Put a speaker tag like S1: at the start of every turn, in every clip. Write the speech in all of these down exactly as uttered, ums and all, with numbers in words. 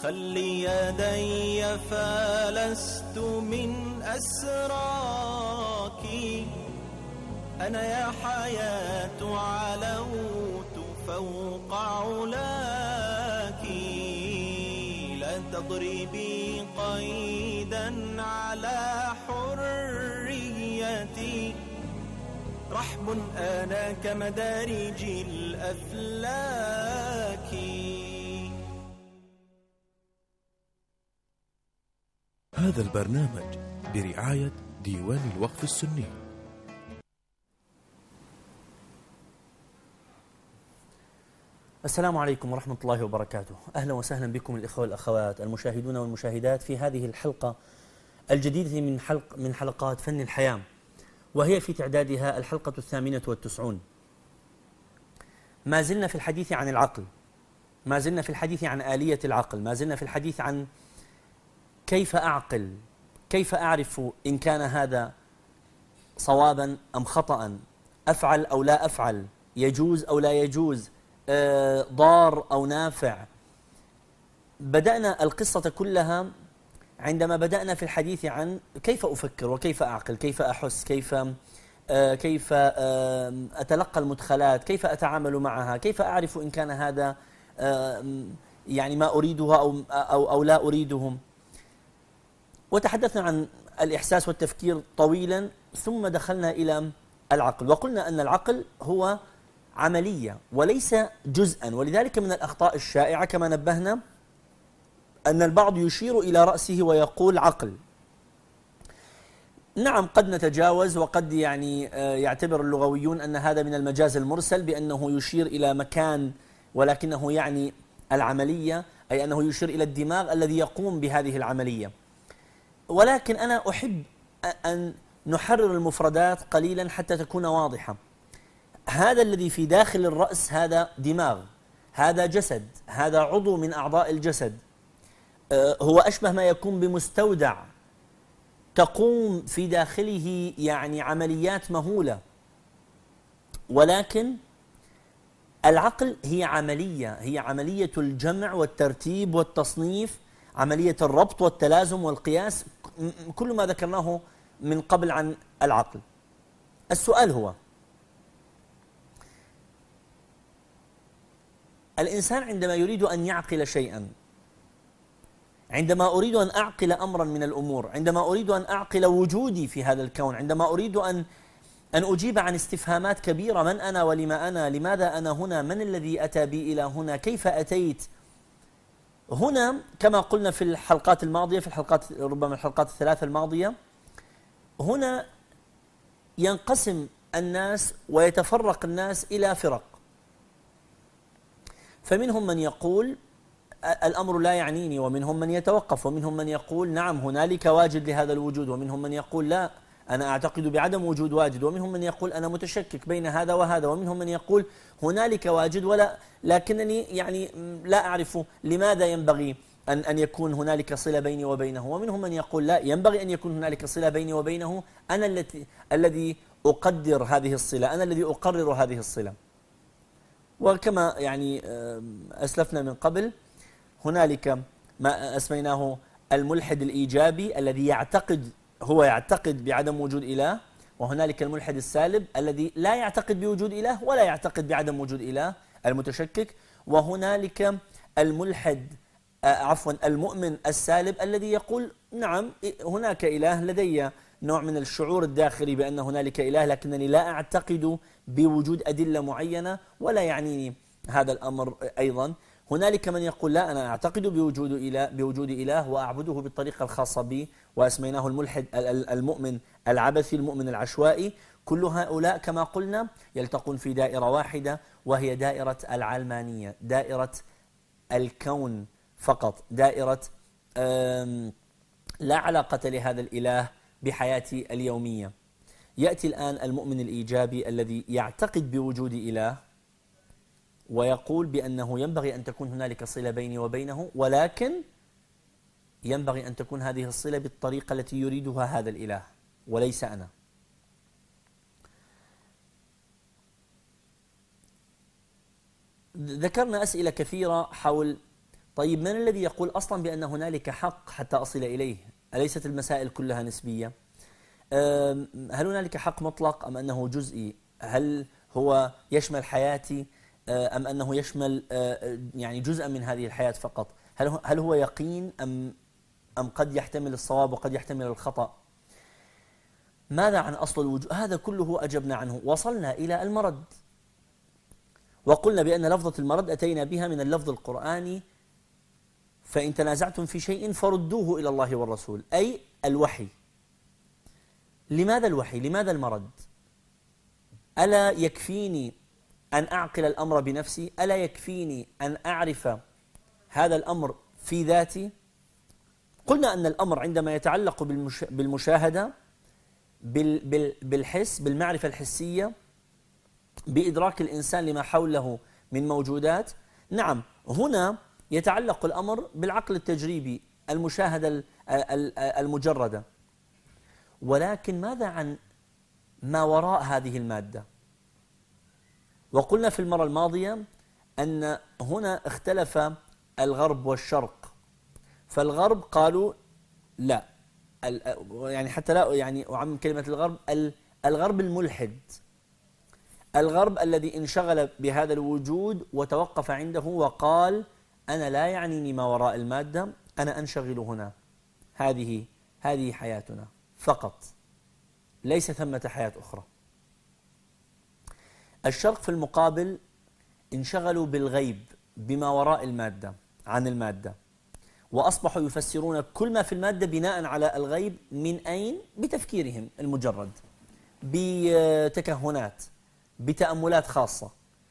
S1: خلي يدي فلست من أسراك، أنا يا حياة علوت فوق علاك، لا تضربي قيدا على حريتي، رحم أنا كمدارج الأفلاك.
S2: هذا البرنامج برعاية ديوان الوقف السني.
S3: السلام عليكم ورحمة الله وبركاته. أهلا وسهلا بكم الإخوة والأخوات المشاهدون والمشاهدات في هذه الحلقة الجديدة من حلق من حلقات فن الحياة، وهي في تعدادها الحلقة الثامنة والتسعون. ما زلنا في الحديث عن العقل، ما زلنا في الحديث عن آلية العقل، ما زلنا في الحديث عن كيف أعقل، كيف أعرف إن كان هذا صوابا أم خطأ، أفعل أو لا أفعل، يجوز أو لا يجوز، آه ضار أو نافع. بدأنا القصة كلها عندما بدأنا في الحديث عن كيف أفكر وكيف أعقل، كيف أحس، كيف آه كيف آه أتلقى المدخلات، كيف أتعامل معها، كيف أعرف إن كان هذا آه يعني ما أريده أو, أو, أو لا أريده. وتحدثنا عن الإحساس والتفكير طويلا، ثم دخلنا إلى العقل، وقلنا أن العقل هو عملية وليس جزءا. ولذلك من الأخطاء الشائعة كما نبهنا أن البعض يشير إلى رأسه ويقول عقل. نعم، قد نتجاوز، وقد يعني يعتبر اللغويون أن هذا من المجاز المرسل بأنه يشير إلى مكان، ولكنه يعني العملية، أي أنه يشير إلى الدماغ الذي يقوم بهذه العملية. ولكن أنا أحب أن نحرر المفردات قليلا حتى تكون واضحة. هذا الذي في داخل الرأس هذا دماغ، هذا جسد، هذا عضو من أعضاء الجسد، هو أشبه ما يكون بمستودع تقوم في داخله يعني عمليات مهولة. ولكن العقل هي عملية، هي عملية الجمع والترتيب والتصنيف، عملية الربط والتلازم والقياس، كل ما ذكرناه من قبل عن العقل. السؤال هو: الإنسان عندما يريد أن يعقل شيئا، عندما أريد أن أعقل أمرا من الأمور، عندما أريد أن أعقل وجودي في هذا الكون، عندما أريد أن أن أجيب عن استفهامات كبيرة: من أنا ولما أنا، لماذا أنا هنا، من الذي أتى بي إلى هنا، كيف أتيت هنا، كما قلنا في الحلقات الماضية، في الحلقات ربما الحلقات الثلاثة الماضية، هنا ينقسم الناس ويتفرق الناس إلى فرق. فمنهم من يقول الأمر لا يعنيني، ومنهم من يتوقف، ومنهم من يقول نعم هنالك واجد لهذا الوجود، ومنهم من يقول لا أنا أعتقد بعدم وجود واجد، ومنهم من يقول أنا متشكك بين هذا وهذا، ومنهم من يقول هنالك واجد ولا لكنني يعني لا أعرف لماذا ينبغي أن أن يكون هنالك صلة بيني وبينه، ومنهم من يقول لا ينبغي أن يكون هنالك صلة بيني وبينه، أنا التي الذي أقدر هذه الصلة، أنا الذي أقرر هذه الصلة. وكما يعني أسلفنا من قبل، هنالك ما أسميناه الملحد الإيجابي الذي يعتقد هو يعتقد بعدم وجود إله، وهنالك الملحد السالب الذي لا يعتقد بوجود إله ولا يعتقد بعدم وجود إله، المتشكك، وهنالك الملحد آه عفوا المؤمن السالب الذي يقول نعم هناك إله، لدي نوع من الشعور الداخلي بأن هنالك إله، لكنني لا أعتقد بوجود أدلة معينة ولا يعنيني هذا الأمر أيضا. هنالك من يقول لا أنا أعتقد بوجود إله, بوجود إله وأعبده بالطريقة الخاصة بي، وأسميناه الملحد المؤمن العبثي، المؤمن العشوائي. كل هؤلاء كما قلنا يلتقون في دائرة واحدة، وهي دائرة العلمانية، دائرة الكون فقط، دائرة لا علاقة لهذا الإله بحياتي اليومية. يأتي الآن المؤمن الإيجابي الذي يعتقد بوجود إله ويقول بأنه ينبغي أن تكون هنالك صلة بيني وبينه، ولكن ينبغي أن تكون هذه الصلة بالطريقة التي يريدها هذا الإله وليس أنا. ذكرنا أسئلة كثيرة حول طيب من الذي يقول أصلا بأن هنالك حق حتى أصل إليه؟ أليست المسائل كلها نسبية؟ هل هنالك حق مطلق أم أنه جزئي؟ هل هو يشمل حياتي أم أنه يشمل يعني جزءا من هذه الحياة فقط؟ هل هل هو يقين أم أم قد يحتمل الصواب وقد يحتمل الخطأ؟ ماذا عن أصل الوجود؟ هذا كله أجبنا عنه. وصلنا إلى المرد، وقلنا بأن لفظة المرد أتينا بها من اللفظ القرآني: فإن تنازعتم في شيء فردوه إلى الله والرسول، أي الوحي. لماذا الوحي؟ لماذا المرد؟ ألا يكفيني أن أعقل الأمر بنفسي؟ ألا يكفيني أن أعرف هذا الأمر في ذاتي؟ قلنا أن الأمر عندما يتعلق بالمشاهدة، بالحس، بالمعرفة الحسية، بإدراك الإنسان لما حوله من موجودات، نعم هنا يتعلق الأمر بالعقل التجريبي، المشاهدة المجردة. ولكن ماذا عن ما وراء هذه المادة؟ وقلنا في المرة الماضية أن هنا اختلف الغرب والشرق، فالغرب قالوا لا، يعني حتى لا يعني أعمم كلمة الغرب، الغرب الملحد، الغرب الذي انشغل بهذا الوجود وتوقف عنده وقال: أنا لا يعنيني ما وراء المادة، أنا أنشغل هنا، هذه هذه حياتنا فقط، ليس ثمة حياة أخرى. الشرق في المقابل انشغلوا بالغيب، بما وراء المادة، عن المادة، وأصبحوا يفسرون كل ما في المادة بناء على الغيب. من أين؟ بتفكيرهم المجرد، بتكهنات، بتأملات خاصة.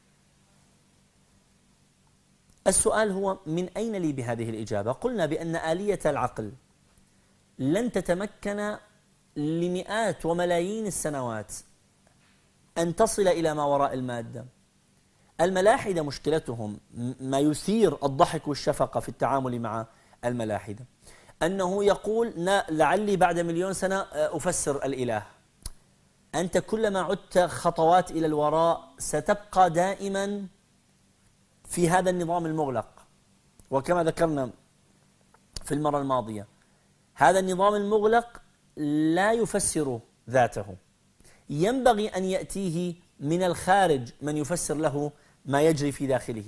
S3: السؤال هو: من أين لي بهذه الإجابة؟ قلنا بأن آلية العقل لن تتمكن لمئات وملايين السنوات أن تصل إلى ما وراء المادة. الملاحدة مشكلتهم، ما يثير الضحك والشفقة في التعامل مع الملاحدة، أنه يقول: لعلي بعد مليون سنة أفسر الإله. أنت كلما عدت خطوات إلى الوراء ستبقى دائما في هذا النظام المغلق. وكما ذكرنا في المرة الماضية، هذا النظام المغلق لا يفسر ذاته، ينبغي أن يأتيه من الخارج من يفسر له ما يجري في داخله.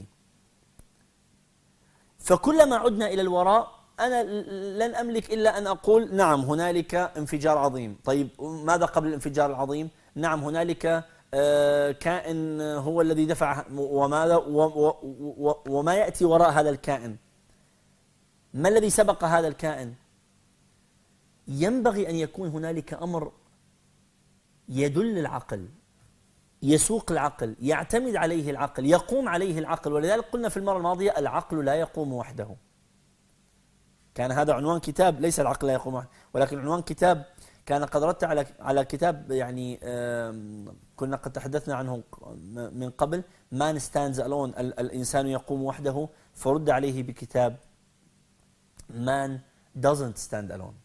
S3: فكلما عدنا إلى الوراء أنا لن أملك إلا أن أقول: نعم هنالك انفجار عظيم. طيب ماذا قبل الانفجار العظيم؟ نعم هنالك كائن هو الذي دفع، وماذا وما يأتي وراء هذا الكائن؟ ما الذي سبق هذا الكائن؟ ينبغي أن يكون هنالك أمر يدل العقل، يسوق العقل، يعتمد عليه العقل، يقوم عليه العقل. ولذلك قلنا في المرة الماضية: العقل لا يقوم وحده. كان هذا عنوان كتاب، ليس العقل لا يقوم وحده، ولكن عنوان كتاب كان قد ردت على على كتاب يعني كنا قد تحدثنا عنه من قبل، Man Stands Alone، الإنسان يقوم وحده، فرد عليه بكتاب Man Doesn't Stand Alone،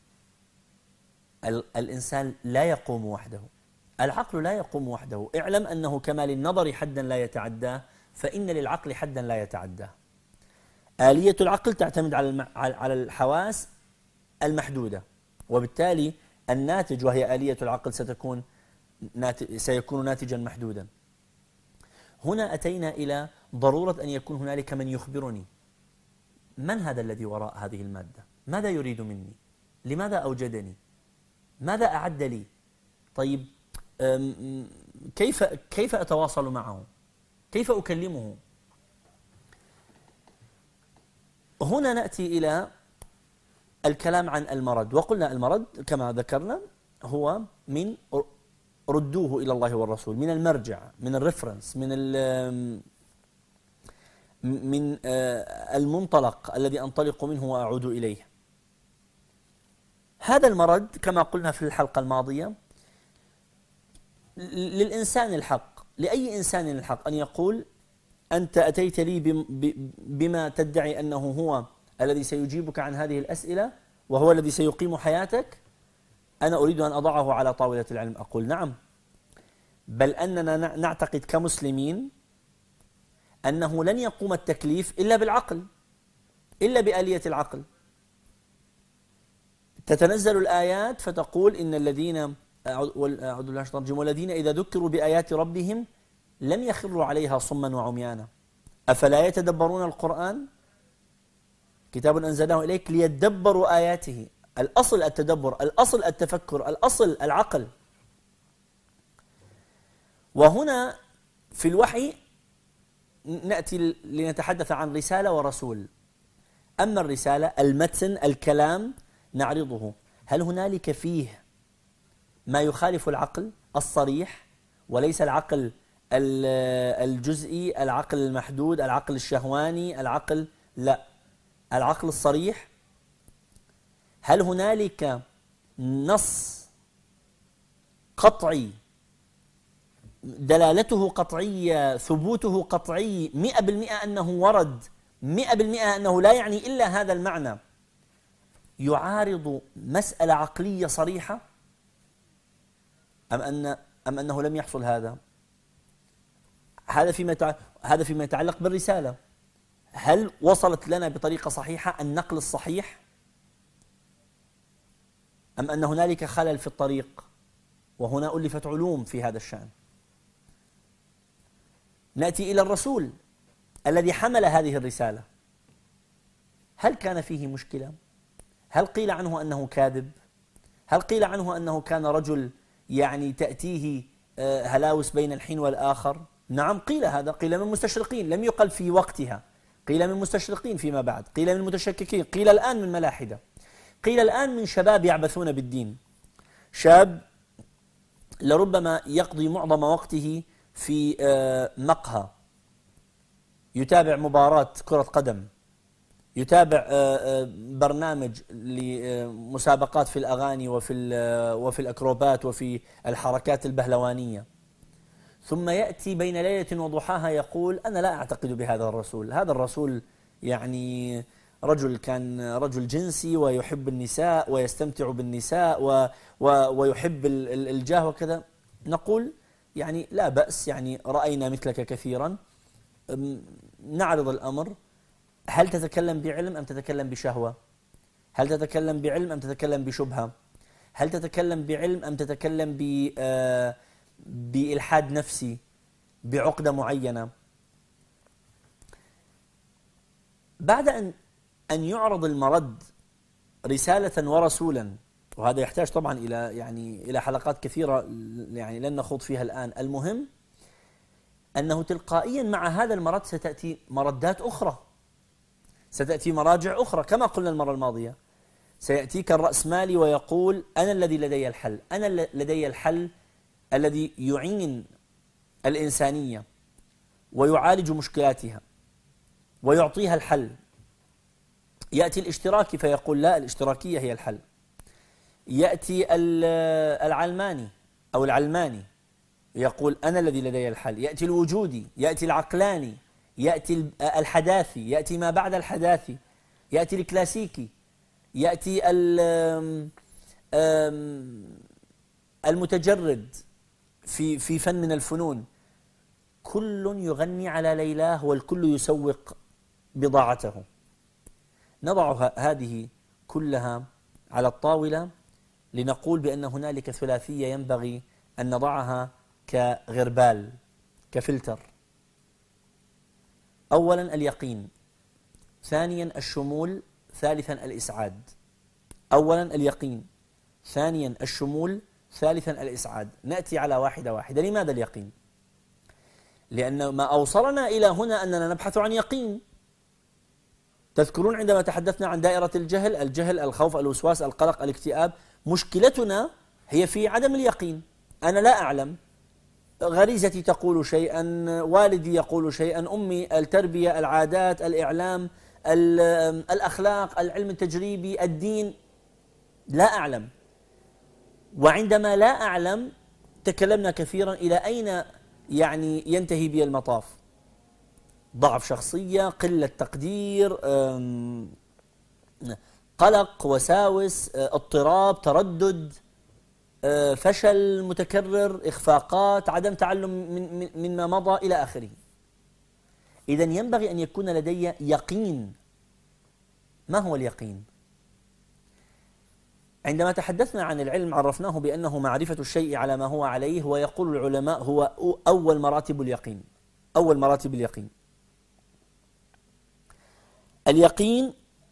S3: الإنسان لا يقوم وحده، العقل لا يقوم وحده. اعلم أنه كما للنظر حدا لا يتعداه، فإن للعقل حدا لا يتعداه. آلية العقل تعتمد على على الحواس المحدودة، وبالتالي الناتج وهي آلية العقل ستكون ناتج سيكون ناتجا محدودا. هنا أتينا إلى ضرورة أن يكون هنالك من يخبرني: من هذا الذي وراء هذه المادة؟ ماذا يريد مني؟ لماذا أوجدني؟ ماذا أعد لي؟ طيب كيف كيف أتواصل معه؟ كيف أكلمه؟ هنا نأتي إلى الكلام عن المرد. وقلنا المرد كما ذكرنا هو من ردوه إلى الله والرسول، من المرجع، من الريفرنس، من من المنطلق الذي أنطلق منه وأعود إليه. هذا المرد كما قلنا في الحلقة الماضية للإنسان الحق، لأي إنسان الحق أن يقول: أنت أتيت لي بما تدعي أنه هو الذي سيجيبك عن هذه الأسئلة وهو الذي سيقيم حياتك، أنا أريد أن أضعه على طاولة العلم. أقول: نعم، بل أننا نعتقد كمسلمين أنه لن يقوم التكليف إلا بالعقل، إلا بآلية العقل. تتنزل الآيات فتقول إن الذين أعوذ بالله من الرجيم والذين إذا ذكروا بآيات ربهم لم يخروا عليها صما وعميانا أفلا يتدبرون القرآن كتاب أنزلناه إليك ليدبروا آياته. الأصل التدبر، الأصل التفكر، الأصل العقل. وهنا في الوحي نأتي لنتحدث عن رسالة ورسول. أما الرسالة المتن الكلام نعرضه، هل هنالك فيه ما يخالف العقل الصريح وليس العقل الجزئي، العقل المحدود، العقل الشهواني، العقل لا، العقل الصريح؟ هل هنالك نص قطعي دلالته قطعية ثبوته قطعي مئة بالمئة أنه ورد مئة بالمئة أنه لا يعني إلا هذا المعنى يعارض مسألة عقلية صريحة، أم أن أم أنه لم يحصل هذا؟ هذا فيما هذا فيما يتعلق بالرسالة. هل وصلت لنا بطريقة صحيحة النقل الصحيح، أم أن هنالك خلل في الطريق؟ وهنا ألفت علوم في هذا الشأن. نأتي إلى الرسول الذي حمل هذه الرسالة، هل كان فيه مشكلة؟ هل قيل عنه أنه كاذب؟ هل قيل عنه أنه كان رجل يعني تأتيه هلاوس بين الحين والآخر؟ نعم قيل هذا، قيل من مستشرقين، لم يقل في وقتها، قيل من مستشرقين فيما بعد، قيل من متشككين، قيل الآن من ملاحدة، قيل الآن من شباب يعبثون بالدين. شاب لربما يقضي معظم وقته في مقهى، يتابع مباراة كرة قدم، يتابع برنامج لمسابقات في الأغاني وفي وفي الأكروبات وفي الحركات البهلوانية، ثم يأتي بين ليلة وضحاها يقول أنا لا أعتقد بهذا الرسول، هذا الرسول يعني رجل كان رجل جنسي ويحب النساء ويستمتع بالنساء و و ويحب الجاه وكذا. نقول يعني لا بأس، يعني رأينا مثلك كثيرا، نعرض الأمر. هل تتكلم بعلم أم تتكلم بشهوة؟ هل تتكلم بعلم أم تتكلم بشبهة؟ هل تتكلم بعلم أم تتكلم ب بإلحاد نفسي، بعقدة معينة؟ بعد أن أن يعرض المرد رسالة ورسولا، وهذا يحتاج طبعا إلى يعني إلى حلقات كثيرة يعني لن نخوض فيها الآن، المهم أنه تلقائيا مع هذا المرد ستأتي مردات أخرى، ستأتي مراجع أخرى. كما قلنا المرة الماضية، سيأتيك الرأسمالي ويقول أنا الذي لدي الحل، أنا لدي الحل الذي يعين الإنسانية ويعالج مشكلاتها ويعطيها الحل. يأتي الاشتراكي فيقول لا، الاشتراكية هي الحل. يأتي العلماني أو العلماني يقول أنا الذي لدي الحل. يأتي الوجودي، يأتي العقلاني، يأتي الحداثي، يأتي ما بعد الحداثي، يأتي الكلاسيكي، يأتي المتجرد في في فن من الفنون. كل يغني على ليلاه والكل يسوق بضاعته. نضع هذه كلها على الطاولة لنقول بأن هنالك ثلاثية ينبغي أن نضعها كغربال، كفلتر. أولا اليقين، ثانيا الشمول، ثالثا الإسعاد. أولا اليقين، ثانيا الشمول، ثالثا الإسعاد. نأتي على واحدة واحدة. لماذا اليقين؟ لأن ما أوصلنا إلى هنا أننا نبحث عن يقين. تذكرون عندما تحدثنا عن دائرة الجهل، الجهل، الخوف، الوسواس، القلق، الاكتئاب، مشكلتنا هي في عدم اليقين. أنا لا أعلم، غريزتي تقول شيئا، والدي يقول شيئا، أمي، التربية، العادات، الإعلام، الأخلاق، العلم التجريبي، الدين، لا أعلم. وعندما لا أعلم تكلمنا كثيرا إلى أين يعني ينتهي بي المطاف. ضعف شخصية، قلة تقدير، قلق، وساوس، اضطراب، تردد، فشل متكرر، إخفاقات، عدم تعلم من مما مضى إلى آخره. إذن ينبغي أن يكون لدي يقين ما هو اليقين؟ عندما تحدثنا عن العلم عرفناه بأنه معرفة الشيء على ما هو عليه، ويقول العلماء هو أول مراتب اليقين. أول مراتب اليقين اليقين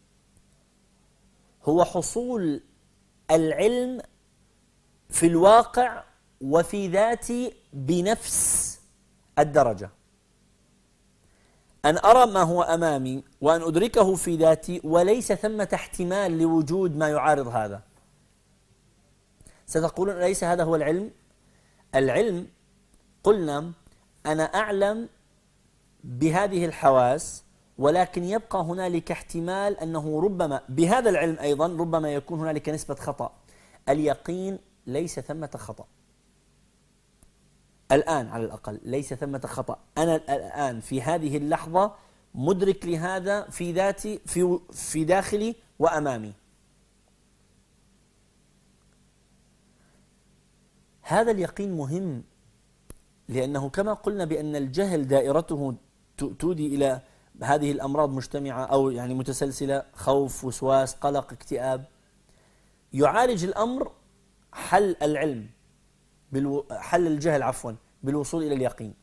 S3: هو حصول العلم في الواقع وفي ذاتي بنفس الدرجة، أن أرى ما هو أمامي وأن أدركه في ذاتي وليس ثمة احتمال لوجود ما يعارض هذا. ستقولون ليس هذا هو العلم؟ العلم قلنا أنا أعلم بهذه الحواس، ولكن يبقى هنالك احتمال أنه ربما بهذا العلم أيضا ربما يكون هنالك نسبة خطأ. اليقين ليس ثمة خطأ الآن، على الأقل ليس ثمة خطأ. أنا الآن في هذه اللحظة مدرك لهذا في ذاتي، في في داخلي وأمامي. هذا اليقين مهم، لأنه كما قلنا بأن الجهل دائرته تودي إلى هذه الأمراض مجتمعة أو يعني متسلسلة، خوف، وسواس، قلق، اكتئاب. يعالج الأمر حل العلم بالو... حل الجهل عفوا بالوصول إلى اليقين.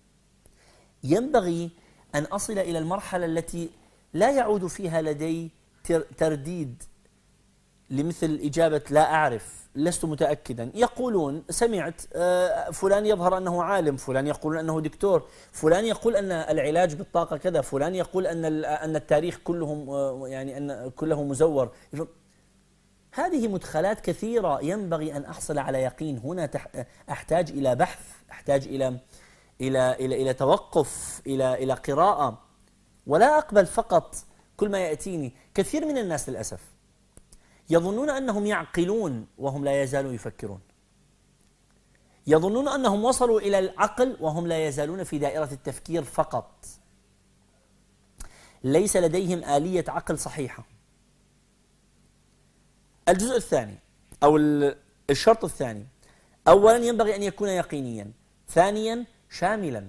S3: ينبغي أن أصل إلى المرحلة التي لا يعود فيها لدي ترديد لمثل إجابة لا أعرف، لست متأكدا. يقولون سمعت فلان يظهر أنه عالم، فلان يقول أنه دكتور، فلان يقول أن العلاج بالطاقة كذا، فلان يقول أن أن التاريخ كلهم يعني أن كله مزور. هذه مدخلات كثيرة، ينبغي أن أحصل على يقين. هنا أحتاج إلى بحث، أحتاج إلى إلى إلى إلى توقف، إلى إلى قراءة، ولا أقبل فقط كل ما يأتيني. كثير من الناس للأسف يظنون أنهم يعقلون وهم لا يزالوا يفكرون، يظنون أنهم وصلوا إلى العقل وهم لا يزالون في دائرة التفكير فقط. ليس لديهم آلية عقل صحيحة. الجزء الثاني أو الشرط الثاني، أولا ينبغي أن يكون يقينيا، ثانيا شاملا.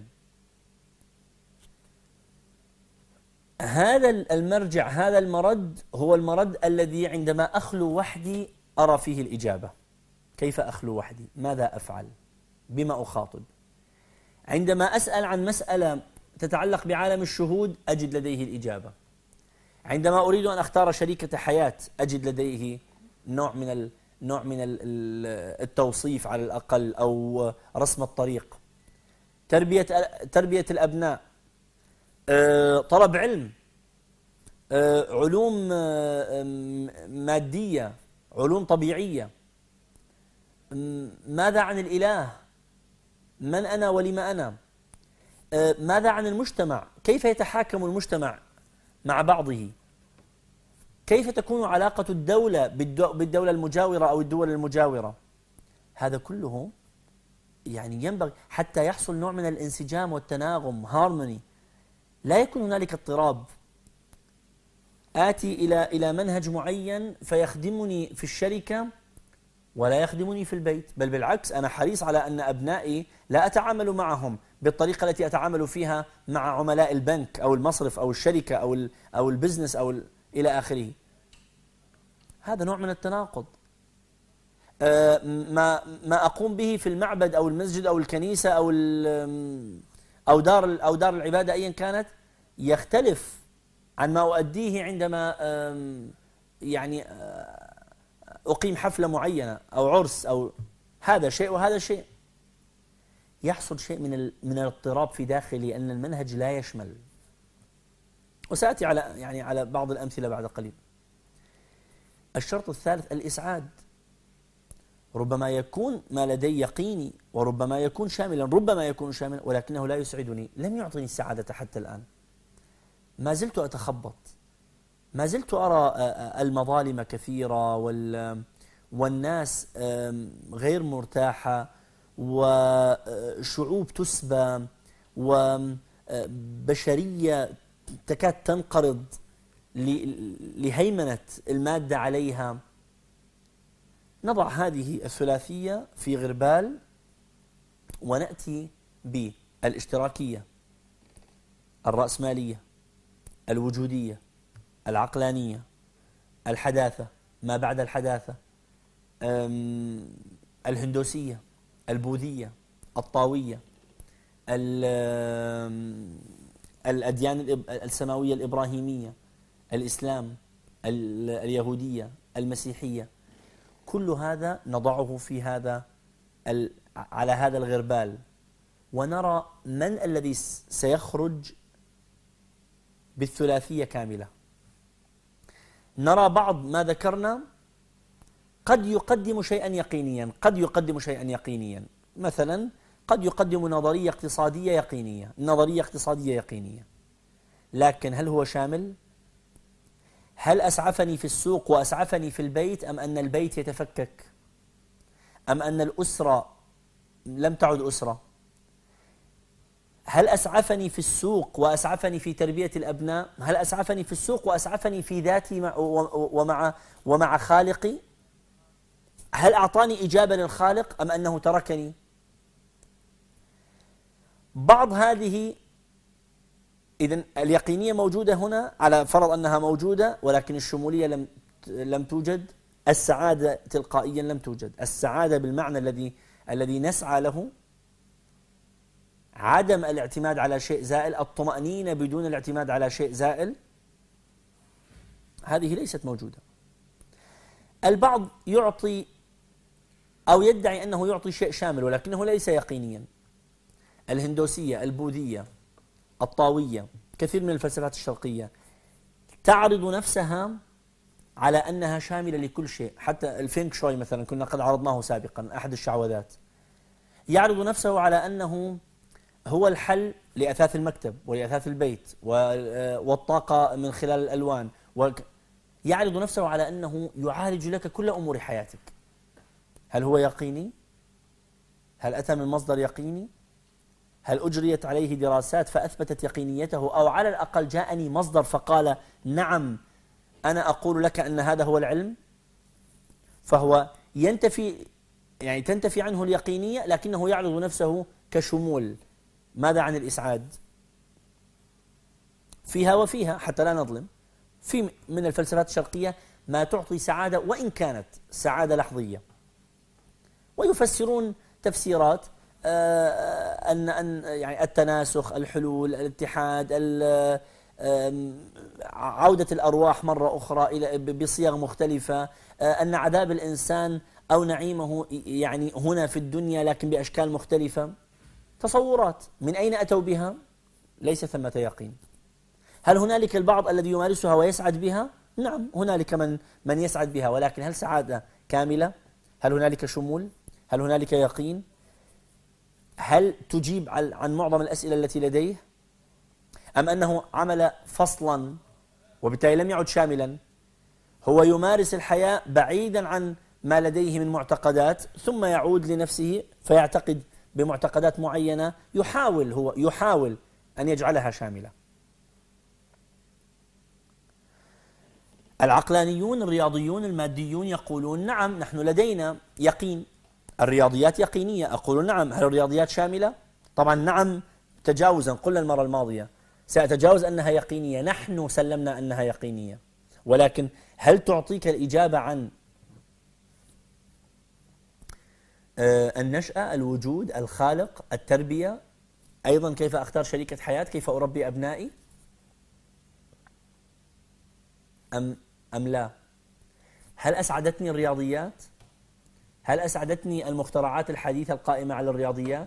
S3: هذا المرجع، هذا المرد هو المرد الذي عندما أخلو وحدي أرى فيه الإجابة. كيف أخلو وحدي؟ ماذا أفعل؟ بما أخاطب؟ عندما أسأل عن مسألة تتعلق بعالم الشهود أجد لديه الإجابة. عندما أريد أن أختار شريكة حياة أجد لديه نوع من ال نوع من ال التوصيف على الأقل أو رسم الطريق. تربية تربية الأبناء، أه طلب علم، أه علوم أه مادية، علوم طبيعية. ماذا عن الإله؟ من أنا ولما أنا؟ أه ماذا عن المجتمع؟ كيف يتحاكم المجتمع مع بعضه؟ كيف تكون علاقة الدولة بالدولة المجاورة أو الدول المجاورة؟ هذا كله يعني ينبغي حتى يحصل نوع من الانسجام والتناغم، هارموني، لا يكون هنالك اضطراب. آتي إلى إلى منهج معين فيخدمني في الشركة ولا يخدمني في البيت، بل بالعكس أنا حريص على أن أبنائي لا أتعامل معهم بالطريقة التي أتعامل فيها مع عملاء البنك أو المصرف أو الشركة أو ال أو البزنس أو ال إلى آخره. هذا نوع من التناقض. أه ما ما أقوم به في المعبد أو المسجد أو الكنيسة أو أو دار أو دار العبادة أيا كانت يختلف عن ما أؤديه عندما يعني أقيم حفلة معينة أو عرس، أو هذا شيء وهذا شيء. يحصل شيء من من الاضطراب في داخلي أن المنهج لا يشمل. وسأتي على يعني على بعض الأمثلة بعد قليل. الشرط الثالث الإسعاد. ربما يكون ما لدي يقيني وربما يكون شاملا، ربما يكون شاملا ولكنه لا يسعدني، لم يعطني السعادة حتى الآن. ما زلت أتخبط، ما زلت أرى المظالم كثيرة والناس غير مرتاحة وشعوب تسبى وبشرية تكاد تنقرض لهيمنة المادة عليها. نضع هذه الثلاثية في غربال ونأتي بالاشتراكية، الرأسمالية، الوجودية، العقلانية، الحداثة، ما بعد الحداثة، الهندوسية، البوذية، الطاوية، الأديان السماوية الإبراهيمية، الإسلام، اليهودية، المسيحية، كل هذا نضعه في هذا على هذا الغربال، ونرى من الذي سيخرج بالثلاثية كاملة. نرى بعض ما ذكرنا قد يقدم شيئا يقينيا، قد يقدم شيئا يقينيا، مثلا قد يقدم نظرية اقتصادية يقينية، نظرية اقتصادية يقينية، لكن هل هو شامل؟ هل أسعفني في السوق وأسعفني في البيت، أم أن البيت يتفكك، أم أن الأسرة لم تعد أسرة؟ هل أسعفني في السوق وأسعفني في تربية الأبناء؟ هل أسعفني في السوق وأسعفني في ذاتي ومع ومع خالقي؟ هل أعطاني إجابة للخالق أم أنه تركني؟ بعض هذه إذن اليقينية موجودة هنا على فرض أنها موجودة، ولكن الشمولية لم لم توجد، السعادة تلقائيا لم توجد، السعادة بالمعنى الذي الذي نسعى له، عدم الاعتماد على شيء زائل، الطمأنينة بدون الاعتماد على شيء زائل، هذه ليست موجودة. البعض يعطي أو يدعي أنه يعطي شيء شامل ولكنه ليس يقينيا. الهندوسية، البوذية، الطاوية، كثير من الفلسفات الشرقية تعرض نفسها على أنها شاملة لكل شيء، حتى الفينغ شوي مثلا كنا قد عرضناه سابقا، أحد الشعوذات يعرض نفسه على أنه هو الحل لأثاث المكتب ولأثاث البيت والطاقة من خلال الألوان، يعرض نفسه على أنه يعالج لك كل أمور حياتك. هل هو يقيني؟ هل أتى من مصدر يقيني؟ هل أجريت عليه دراسات فأثبتت يقينيته، أو على الأقل جاءني مصدر فقال نعم أنا أقول لك أن هذا هو العلم؟ فهو ينتفي، يعني تنتفي عنه اليقينية، لكنه يعرض نفسه كشمول. ماذا عن الإسعاد؟ فيها وفيها حتى لا نظلم. في من الفلسفات الشرقية ما تعطي سعادة وإن كانت سعادة لحظية، ويفسرون تفسيرات أن أن يعني التناسخ، الحلول، الاتحاد، عودة الأرواح مرة أخرى إلى بصيغ مختلفة، أن عذاب الإنسان أو نعيمه يعني هنا في الدنيا لكن بأشكال مختلفة. تصورات من أين أتوا بها؟ ليس ثمة يقين. هل هنالك البعض الذي يمارسها ويسعد بها؟ نعم، هنالك من من يسعد بها، ولكن هل سعادة كاملة؟ هل هنالك شمول؟ هل هنالك يقين؟ هل تجيب عن معظم الأسئلة التي لديه؟ أم أنه عمل فصلا وبالتالي لم يعد شاملا؟ هو يمارس الحياة بعيدا عن ما لديه من معتقدات، ثم يعود لنفسه فيعتقد بمعتقدات معينة، يحاول هو يحاول أن يجعلها شاملة. العقلانيون، الرياضيون، الماديون يقولون نعم نحن لدينا يقين، الرياضيات يقينية. أقول نعم، هل الرياضيات شاملة؟ طبعا نعم تجاوزا، قلنا المرة الماضية سأتجاوز أنها يقينية، نحن سلمنا أنها يقينية، ولكن هل تعطيك الإجابة عن النشأة، الوجود، الخالق، التربية، أيضا كيف أختار شريكة حياة، كيف أربي أبنائي، أم أم لا؟ هل أسعدتني الرياضيات؟ هل أسعدتني المخترعات الحديثة القائمة على الرياضيات؟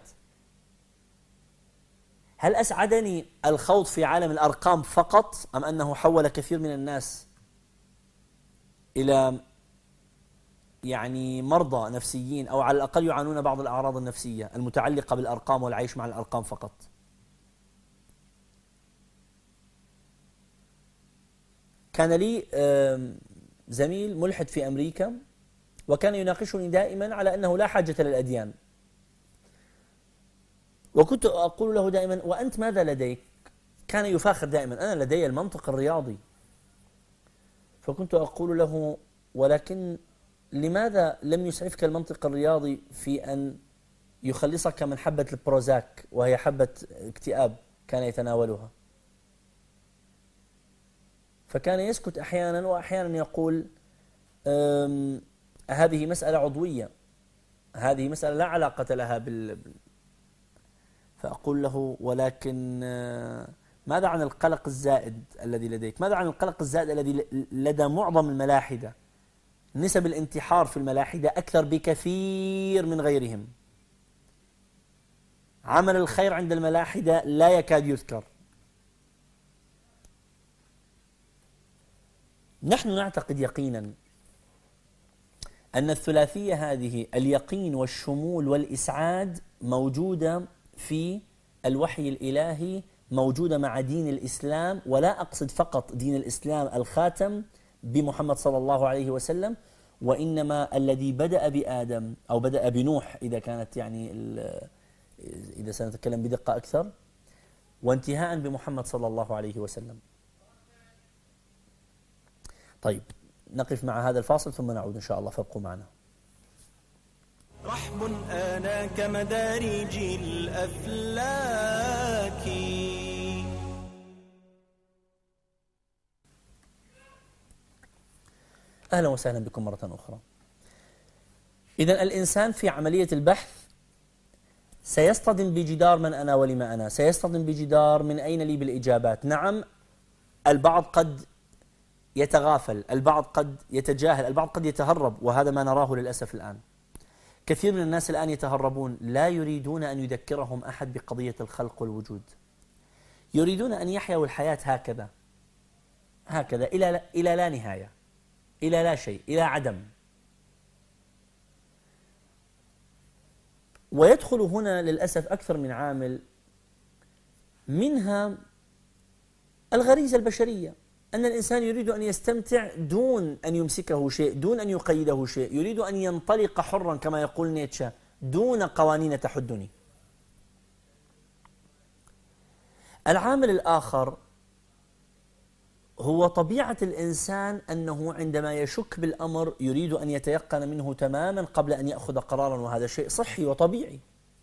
S3: هل أسعدني الخوض في عالم الأرقام فقط، أم أنه حول كثير من الناس إلى يعني مرضى نفسيين، أو على الأقل يعانون بعض الأعراض النفسية المتعلقة بالأرقام والعيش مع الأرقام فقط؟ كان لي زميل ملحد في أمريكا وكان يناقشني دائما على أنه لا حاجة للأديان، وكنت أقول له دائما وأنت ماذا لديك؟ كان يفاخر دائما أنا لدي المنطق الرياضي. فكنت أقول له ولكن لماذا لم يسعفك المنطق الرياضي في أن يخلصك من حبة البروزاك، وهي حبة اكتئاب كان يتناولها؟ فكان يسكت أحيانا، وأحيانا يقول هذه مسألة عضوية، هذه مسألة لا علاقة لها بال... فأقول له ولكن ماذا عن القلق الزائد الذي لديك؟ ماذا عن القلق الزائد الذي لدى معظم الملاحدة؟ نسب الانتحار في الملاحدة أكثر بكثير من غيرهم. عمل الخير عند الملاحدة لا يكاد يذكر. نحن نعتقد يقينا أن الثلاثية هذه، اليقين والشمول والإسعاد، موجودة في الوحي الإلهي، موجودة مع دين الإسلام، ولا أقصد فقط دين الإسلام الخاتم بمحمد صلى الله عليه وسلم، وإنما الذي بدأ بآدم أو بدأ بنوح إذا كانت يعني إذا سنتكلم بدقة أكثر، وانتهاء بمحمد صلى الله عليه وسلم. طيب نقف مع هذا الفاصل ثم نعود إن شاء الله، فابقوا معنا.
S1: رحم أنا كمدارج الأفلاك.
S3: أهلا وسهلا بكم مرة أخرى. إذن الإنسان في عملية البحث سيصطدم بجدار من أنا ولما أنا، سيصطدم بجدار من أين لي بالإجابات. نعم، البعض قد يتغافل، البعض قد يتجاهل، البعض قد يتهرب، وهذا ما نراه للأسف الآن. كثير من الناس الآن يتهربون، لا يريدون أن يذكرهم أحد بقضية الخلق والوجود، يريدون أن يحيوا الحياة هكذا هكذا إلى إلى لا نهاية، إلى لا شيء، إلى عدم. ويدخل هنا للأسف أكثر من عامل، منها الغريزة البشرية، أن الإنسان يريد أن يستمتع دون أن يمسكه شيء، دون أن يقيده شيء، يريد أن ينطلق حرا كما يقول نيتشه دون قوانين تحدني. العامل الآخر هو طبيعة الإنسان، أنه عندما يشك بالأمر يريد أن يتيقن منه تماما قبل أن يأخذ قرارا، وهذا شيء صحي وطبيعي.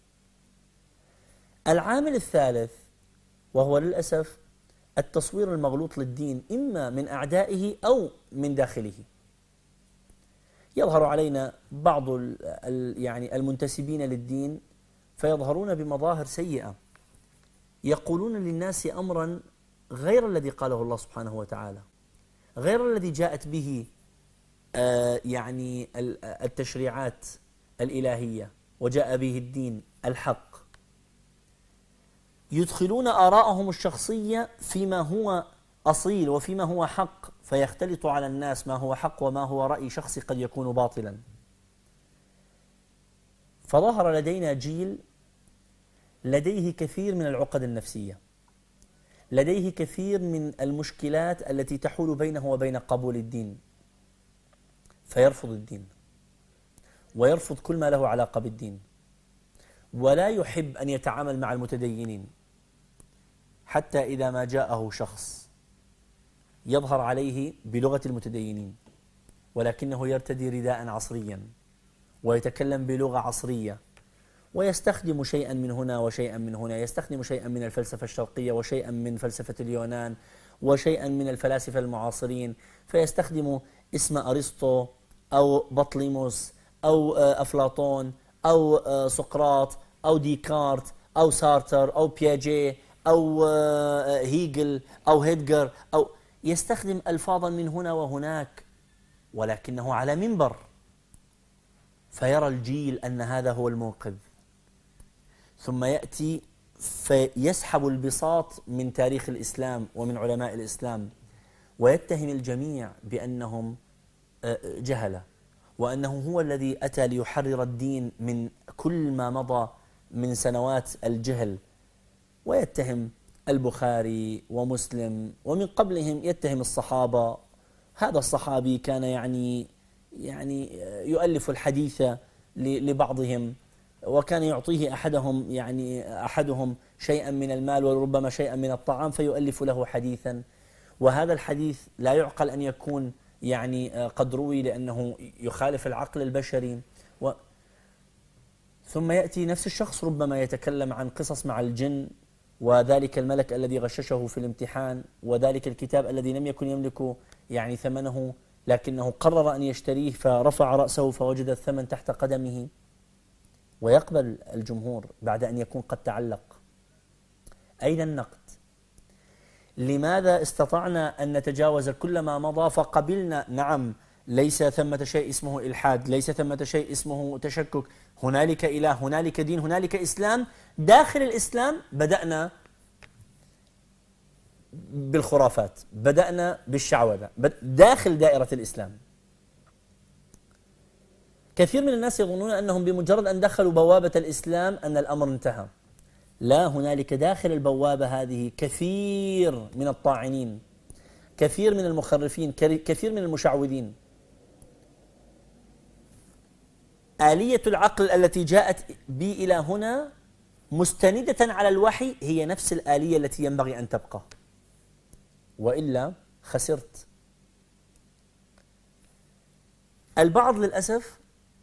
S3: العامل الثالث وهو للأسف التصوير المغلوط للدين، إما من أعدائه أو من داخله. يظهر علينا بعض يعني المنتسبين للدين فيظهرون بمظاهر سيئة، يقولون للناس أمرا غير الذي قاله الله سبحانه وتعالى، غير الذي جاءت به آه يعني التشريعات الإلهية وجاء به الدين الحق. يدخلون آراءهم الشخصية فيما هو أصيل وفيما هو حق، فيختلط على الناس ما هو حق وما هو رأي شخصي قد يكون باطلا. فظهر لدينا جيل لديه كثير من العقد النفسية، لديه كثير من المشكلات التي تحول بينه وبين قبول الدين، فيرفض الدين ويرفض كل ما له علاقة بالدين، ولا يحب أن يتعامل مع المتدينين، حتى إذا ما جاءه شخص يظهر عليه بلغة المتدينين ولكنه يرتدي رداء عصريا ويتكلم بلغة عصرية ويستخدم شيئا من هنا وشيئا من هنا، يستخدم شيئا من الفلسفة الشرقية وشيئا من فلسفة اليونان وشيئا من الفلاسفة المعاصرين، فيستخدم اسم أرسطو أو بطليموس أو أفلاطون أو سقراط أو ديكارت أو سارتر أو بياجي أو هيجل أو هيدجر، أو يستخدم ألفاظا من هنا وهناك ولكنه على منبر، فيرى الجيل أن هذا هو المنقذ، ثم يأتي فيسحب البساط من تاريخ الإسلام ومن علماء الإسلام ويتهم الجميع بأنهم جهلة، وأنه هو الذي أتى ليحرر الدين من كل ما مضى من سنوات الجهل، ويتهم البخاري ومسلم ومن قبلهم يتهم الصحابة. هذا الصحابي كان يعني يعني يؤلف الحديث لبعضهم، وكان يعطيه أحدهم يعني أحدهم شيئا من المال وربما شيئا من الطعام فيؤلف له حديثا، وهذا الحديث لا يعقل أن يكون يعني قد روي لأنه يخالف العقل البشري. و ثم يأتي نفس الشخص ربما يتكلم عن قصص مع الجن وذلك الملك الذي غششه في الامتحان، وذلك الكتاب الذي لم يكن يملك يعني ثمنه لكنه قرر أن يشتريه فرفع رأسه فوجد الثمن تحت قدمه، ويقبل الجمهور بعد أن يكون قد تعلق. أين النقد؟ لماذا استطعنا أن نتجاوز كل ما مضى فقبلنا؟ نعم، ليس ثمة شيء اسمه إلحاد، ليس ثمة شيء اسمه تشكك، هنالك إله، هنالك دين، هنالك إسلام. داخل الإسلام بدأنا بالخرافات، بدأنا بالشعوذة داخل دائرة الإسلام. كثير من الناس يظنون أنهم بمجرد أن دخلوا بوابة الإسلام أن الأمر انتهى. لا، هنالك داخل البوابة هذه كثير من الطاعنين، كثير من المخرفين، كثير من المشعوذين. آلية العقل التي جاءت بي إلى هنا مستندة على الوحي هي نفس الآلية التي ينبغي أن تبقى، وإلا خسرت. البعض للأسف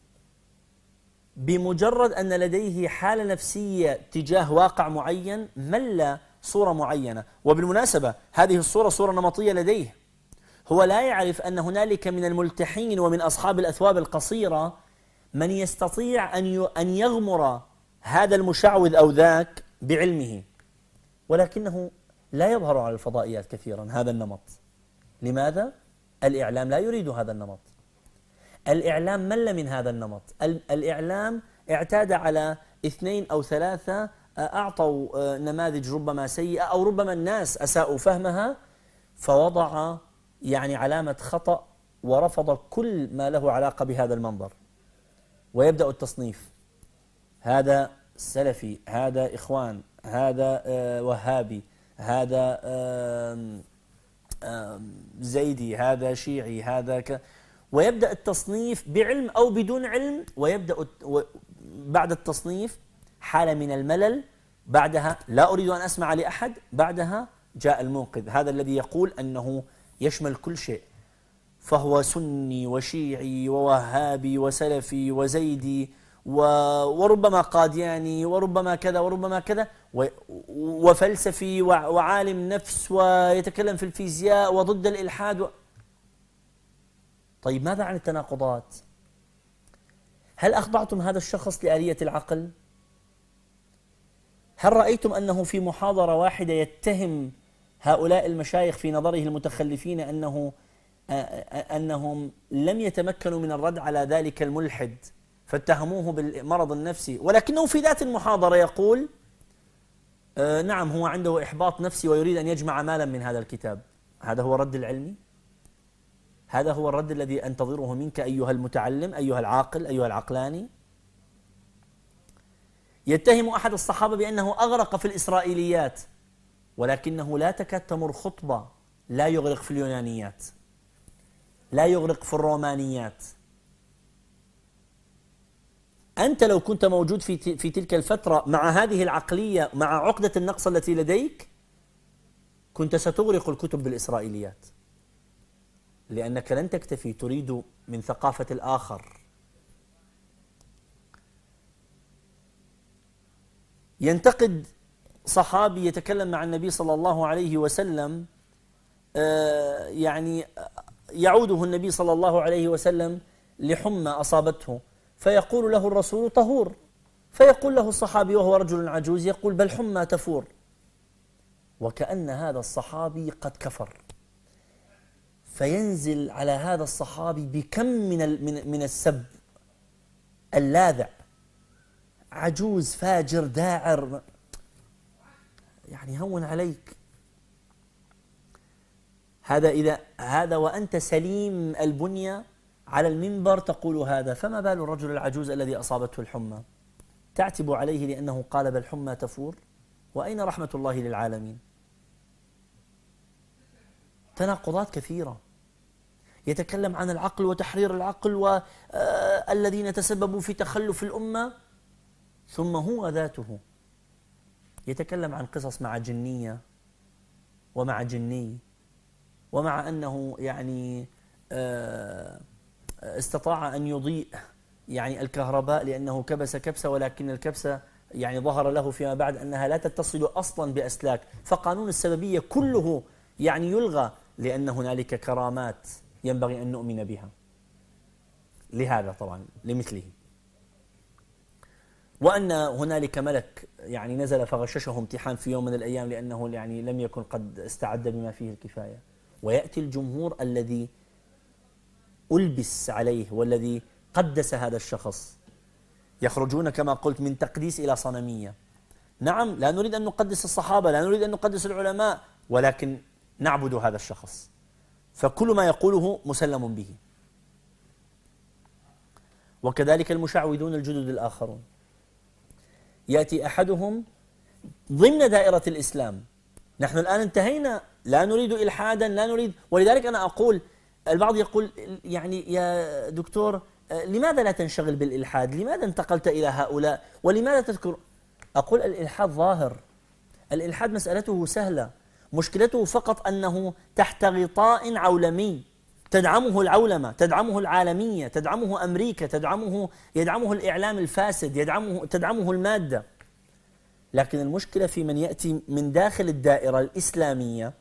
S3: بمجرد أن لديه حالة نفسية تجاه واقع معين مل صورة معينة، وبالمناسبة هذه الصورة صورة نمطية لديه. هو لا يعرف أن هنالك من الملتحين ومن أصحاب الأثواب القصيرة من يستطيع أن يغمر هذا المشعوذ أو ذاك بعلمه، ولكنه لا يظهر على الفضائيات كثيرا هذا النمط. لماذا؟ الإعلام لا يريد هذا النمط. الإعلام مل من هذا النمط. الإعلام اعتاد على اثنين أو ثلاثة أعطوا نماذج ربما سيئة أو ربما الناس أساءوا فهمها، فوضع يعني علامة خطأ ورفض كل ما له علاقة بهذا المنظر، ويبدأ التصنيف: هذا سلفي، هذا إخوان، هذا وهابي، هذا زيدي، هذا شيعي، هذا ك... ويبدأ التصنيف بعلم أو بدون علم، ويبدأ بعد التصنيف حالة من الملل، بعدها لا أريد أن أسمع لأحد، بعدها جاء المنقذ، هذا الذي يقول أنه يشمل كل شيء، فهو سني وشيعي ووهابي وسلفي وزيدي وربما قادياني وربما كذا وربما كذا، وفلسفي وعالم نفس ويتكلم في الفيزياء وضد الإلحاد و... طيب ماذا عن التناقضات؟ هل أخضعتم هذا الشخص لآلية العقل؟ هل رأيتم أنه في محاضرة واحدة يتهم هؤلاء المشايخ في نظره المتخلفين أنه أنهم لم يتمكنوا من الرد على ذلك الملحد فاتهموه بالمرض النفسي، ولكنه في ذات المحاضرة يقول آه نعم هو عنده إحباط نفسي ويريد أن يجمع مالا من هذا الكتاب؟ هذا هو الرد العلمي؟ هذا هو الرد الذي أنتظره منك أيها المتعلم، أيها العاقل، أيها العقلاني؟ يتهم أحد الصحابة بأنه أغرق في الإسرائيليات، ولكنه لا تكاد تمر خطبة لا يغرق في اليونانيات، لا يغرق في الرومانيات. أنت لو كنت موجود في في تلك الفترة مع هذه العقلية، مع عقدة النقص التي لديك، كنت ستغرق الكتب بالإسرائيليات، لأنك لن تكتفي، تريد من ثقافة الآخر. ينتقد صحابي يتكلم مع النبي صلى الله عليه وسلم، آه يعني يعوده النبي صلى الله عليه وسلم لحمى أصابته، فيقول له الرسول طهور، فيقول له الصحابي وهو رجل عجوز، يقول بل حمى تفور، وكأن هذا الصحابي قد كفر، فينزل على هذا الصحابي بكم من من من السب اللاذع، عجوز فاجر داعر، يعني هون عليك. هذا إذا هذا وأنت سليم البنية على المنبر تقول هذا، فما بال الرجل العجوز الذي أصابته الحمى؟ تعتب عليه لأنه قال بل حمى تفور؟ وأين رحمة الله للعالمين؟ تناقضات كثيرة. يتكلم عن العقل وتحرير العقل والذين تسببوا في تخلف الأمة، ثم هو ذاته يتكلم عن قصص مع جنية ومع جني، ومع أنه يعني استطاع أن يضيء يعني الكهرباء لأنه كبس كبسة، ولكن الكبسة يعني ظهر له فيما بعد أنها لا تتصل أصلا بأسلاك، فقانون السببية كله يعني يلغى، لأن هنالك كرامات ينبغي أن نؤمن بها. لهذا طبعا لمثله. وأن هنالك ملك يعني نزل فغششه امتحان في يوم من الأيام لأنه يعني لم يكن قد استعد بما فيه الكفاية، ويأتي الجمهور الذي ألبس عليه والذي قدس هذا الشخص، يخرجون كما قلت من تقديس إلى صنمية. نعم، لا نريد أن نقدس الصحابة، لا نريد أن نقدس العلماء، ولكن نعبد هذا الشخص، فكل ما يقوله مسلم به. وكذلك المشعوذون الجدد الآخرون، يأتي أحدهم ضمن دائرة الإسلام. نحن الآن انتهينا، لا نريد إلحادا، لا نريد. ولذلك أنا أقول، البعض يقول يعني يا دكتور لماذا لا تنشغل بالإلحاد؟ لماذا انتقلت إلى هؤلاء؟ ولماذا تذكر؟ أقول الإلحاد ظاهر، الإلحاد مسألته سهلة، مشكلته فقط أنه تحت غطاء عولمي تدعمه العولمة، تدعمه العالمية، تدعمه أمريكا، تدعمه يدعمه الإعلام الفاسد، يدعمه تدعمه المادة. لكن المشكلة في من يأتي من داخل الدائرة الإسلامية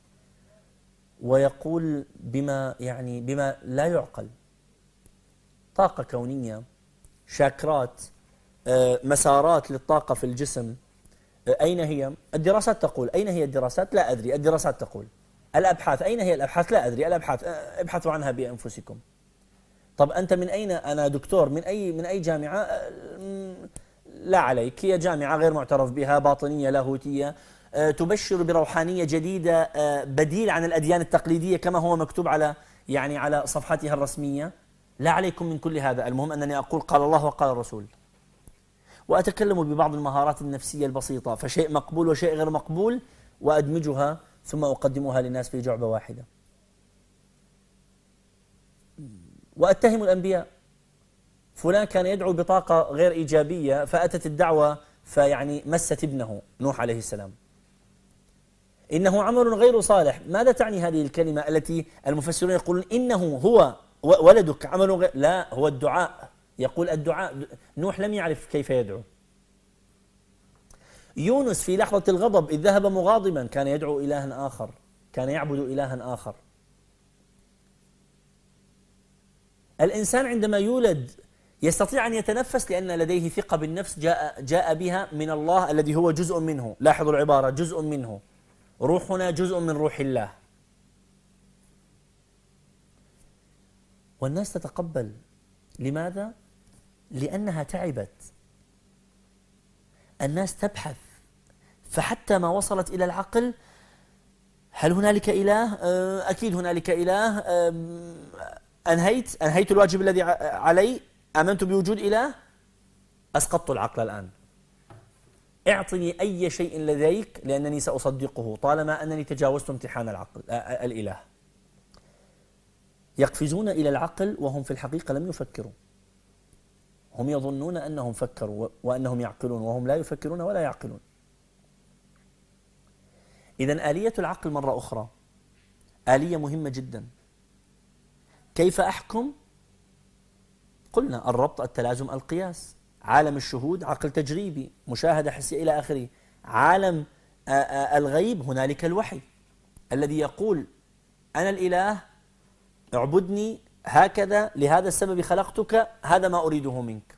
S3: ويقول بما يعني بما لا يعقل. طاقة كونية، شاكرات، مسارات للطاقة في الجسم، أين هي؟ الدراسات تقول. أين هي الدراسات؟ لا أدري. الدراسات تقول. الأبحاث، أين هي الأبحاث؟ لا أدري. الأبحاث ابحثوا عنها بأنفسكم. طب أنت من أين؟ أنا دكتور من أي من أي جامعة؟ لا عليك، هي جامعة غير معترف بها، باطنية لاهوتية، تبشر بروحانية جديدة بديل عن الأديان التقليدية كما هو مكتوب على يعني على صفحتها الرسمية. لا عليكم من كل هذا، المهم أنني أقول قال الله وقال الرسول، وأتكلم ببعض المهارات النفسية البسيطة، فشيء مقبول وشيء غير مقبول وأدمجها ثم أقدمها للناس في جعبة واحدة. وأتهم الأنبياء، فلان كان يدعو بطاقة غير إيجابية فأتت الدعوة فيعني مست ابنه نوح عليه السلام. إنه عمل غير صالح. ماذا تعني هذه الكلمة التي المفسرون يقولون إنه هو ولدك عمل غير؟ لا، هو الدعاء. يقول الدعاء. نوح لم يعرف كيف يدعو. يونس في لحظة الغضب إذ ذهب مغاضبا كان يدعو إلها آخر، كان يعبد إلها آخر. الإنسان عندما يولد يستطيع أن يتنفس لأن لديه ثقة بالنفس جاء, جاء بها من الله الذي هو جزء منه. لاحظوا العبارة، جزء منه. روحنا جزء من روح الله. والناس تتقبل. لماذا؟ لأنها تعبت. الناس تبحث، فحتى ما وصلت إلى العقل. هل هنالك إله؟ أكيد هنالك إله. أنهيت أنهيت الواجب الذي علي، آمنت بوجود إله، أسقطت العقل الآن. اعطني أي شيء لديك لأنني سأصدقه طالما أنني تجاوزت امتحان العقل الإله. يقفزون إلى العقل وهم في الحقيقة لم يفكروا. هم يظنون أنهم فكروا وأنهم يعقلون وهم لا يفكرون ولا يعقلون. إذن آلية العقل مرة أخرى آلية مهمة جدا. كيف أحكم؟ قلنا الربط، التلازم، القياس. عالم الشهود عقل تجريبي، مشاهدة حسية إلى آخره. عالم الغيب هنالك الوحي الذي يقول أنا الإله، اعبدني هكذا، لهذا السبب خلقتك، هذا ما أريده منك.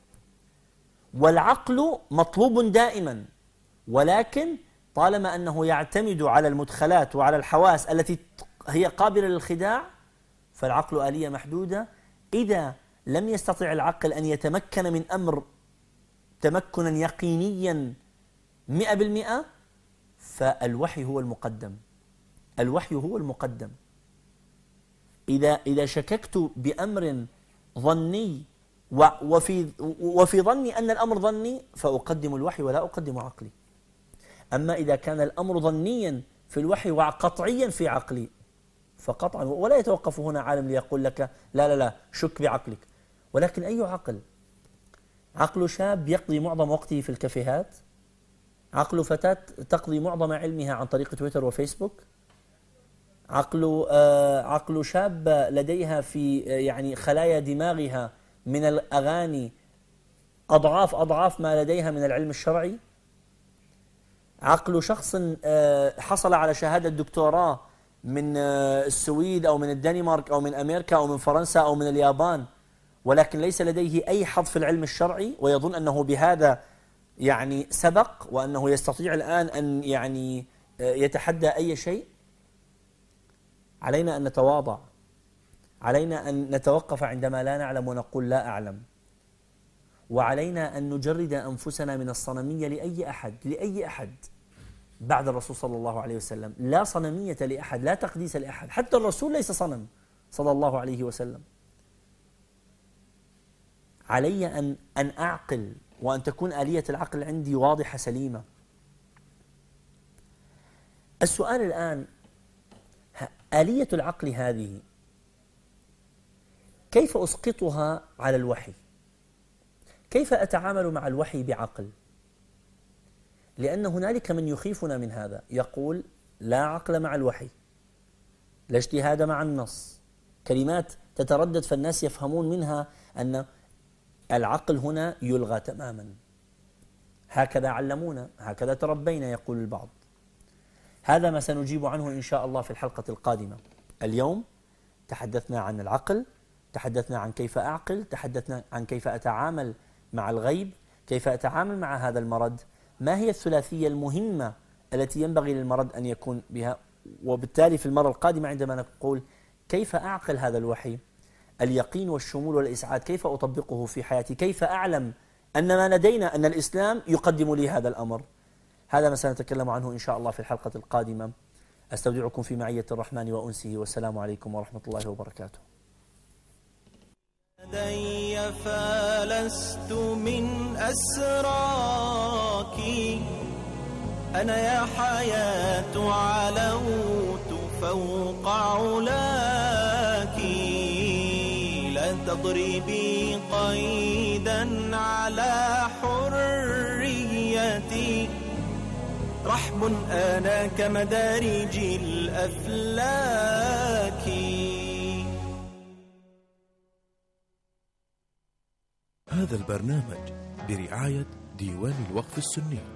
S3: والعقل مطلوب دائما، ولكن طالما أنه يعتمد على المدخلات وعلى الحواس التي هي قابلة للخداع فالعقل آلية محدودة. إذا لم يستطع العقل أن يتمكن من أمر تمكنا يقينيا مئة بالمئة فالوحي هو المقدم. الوحي هو المقدم. إذا إذا شككت بأمر ظني وفي وفي ظني أن الأمر ظني فأقدم الوحي ولا أقدم عقلي. أما إذا كان الأمر ظنيا في الوحي وقطعيا في عقلي فقطعا، ولا يتوقف هنا عالم ليقول لك لا لا لا شك بعقلك. ولكن أي عقل؟ عقل شاب يقضي معظم وقته في الكافيهات؟ عقل فتاة تقضي معظم علمها عن طريق تويتر وفيسبوك؟ عقل آه عقل شاب لديها في آه يعني خلايا دماغها من الأغاني أضعاف أضعاف ما لديها من العلم الشرعي. عقل شخص حصل على شهادة دكتوراه من السويد أو من الدنمارك أو من أمريكا أو من فرنسا أو من اليابان، ولكن ليس لديه أي حظ في العلم الشرعي، ويظن أنه بهذا يعني سبق وأنه يستطيع الآن أن يعني يتحدى أي شيء. علينا أن نتواضع، علينا أن نتوقف عندما لا نعلم ونقول لا أعلم، وعلينا أن نجرد أنفسنا من الصنمية لأي أحد لأي أحد بعد الرسول صلى الله عليه وسلم. لا صنمية لأحد، لا تقديس لأحد، حتى الرسول ليس صنم صلى الله عليه وسلم. علي أن أن أعقل، وأن تكون آلية العقل عندي واضحة سليمة. السؤال الآن، آلية العقل هذه كيف أسقطها على الوحي؟ كيف أتعامل مع الوحي بعقل؟ لأن هنالك من يخيفنا من هذا، يقول لا عقل مع الوحي، لا اجتهاد مع النص، كلمات تتردد فالناس يفهمون منها أن العقل هنا يلغى تماما. هكذا علمونا، هكذا تربينا، يقول البعض. هذا ما سنجيب عنه إن شاء الله في الحلقة القادمة. اليوم تحدثنا عن العقل، تحدثنا عن كيف أعقل، تحدثنا عن كيف أتعامل مع الغيب، كيف أتعامل مع هذا المرض، ما هي الثلاثية المهمة التي ينبغي للمرض أن يكون بها. وبالتالي في المرة القادمة عندما نقول كيف أعقل هذا الوحي، اليقين والشمول والإسعاد، كيف أطبقه في حياتي، كيف أعلم أن ما لدينا أن الإسلام يقدم لي هذا الأمر. هذا ما سنتكلم عنه إن شاء الله في الحلقة القادمة. أستودعكم في معية الرحمن وأنسه، والسلام عليكم ورحمة الله وبركاته.
S1: لدي فلست من أسراك، أنا يا حياة علوت فوق علاك، لا تضربي قيدا على حريتي، رحب أنا كمدارج الأفلاك.
S2: هذا البرنامج برعاية ديوان الوقف السني.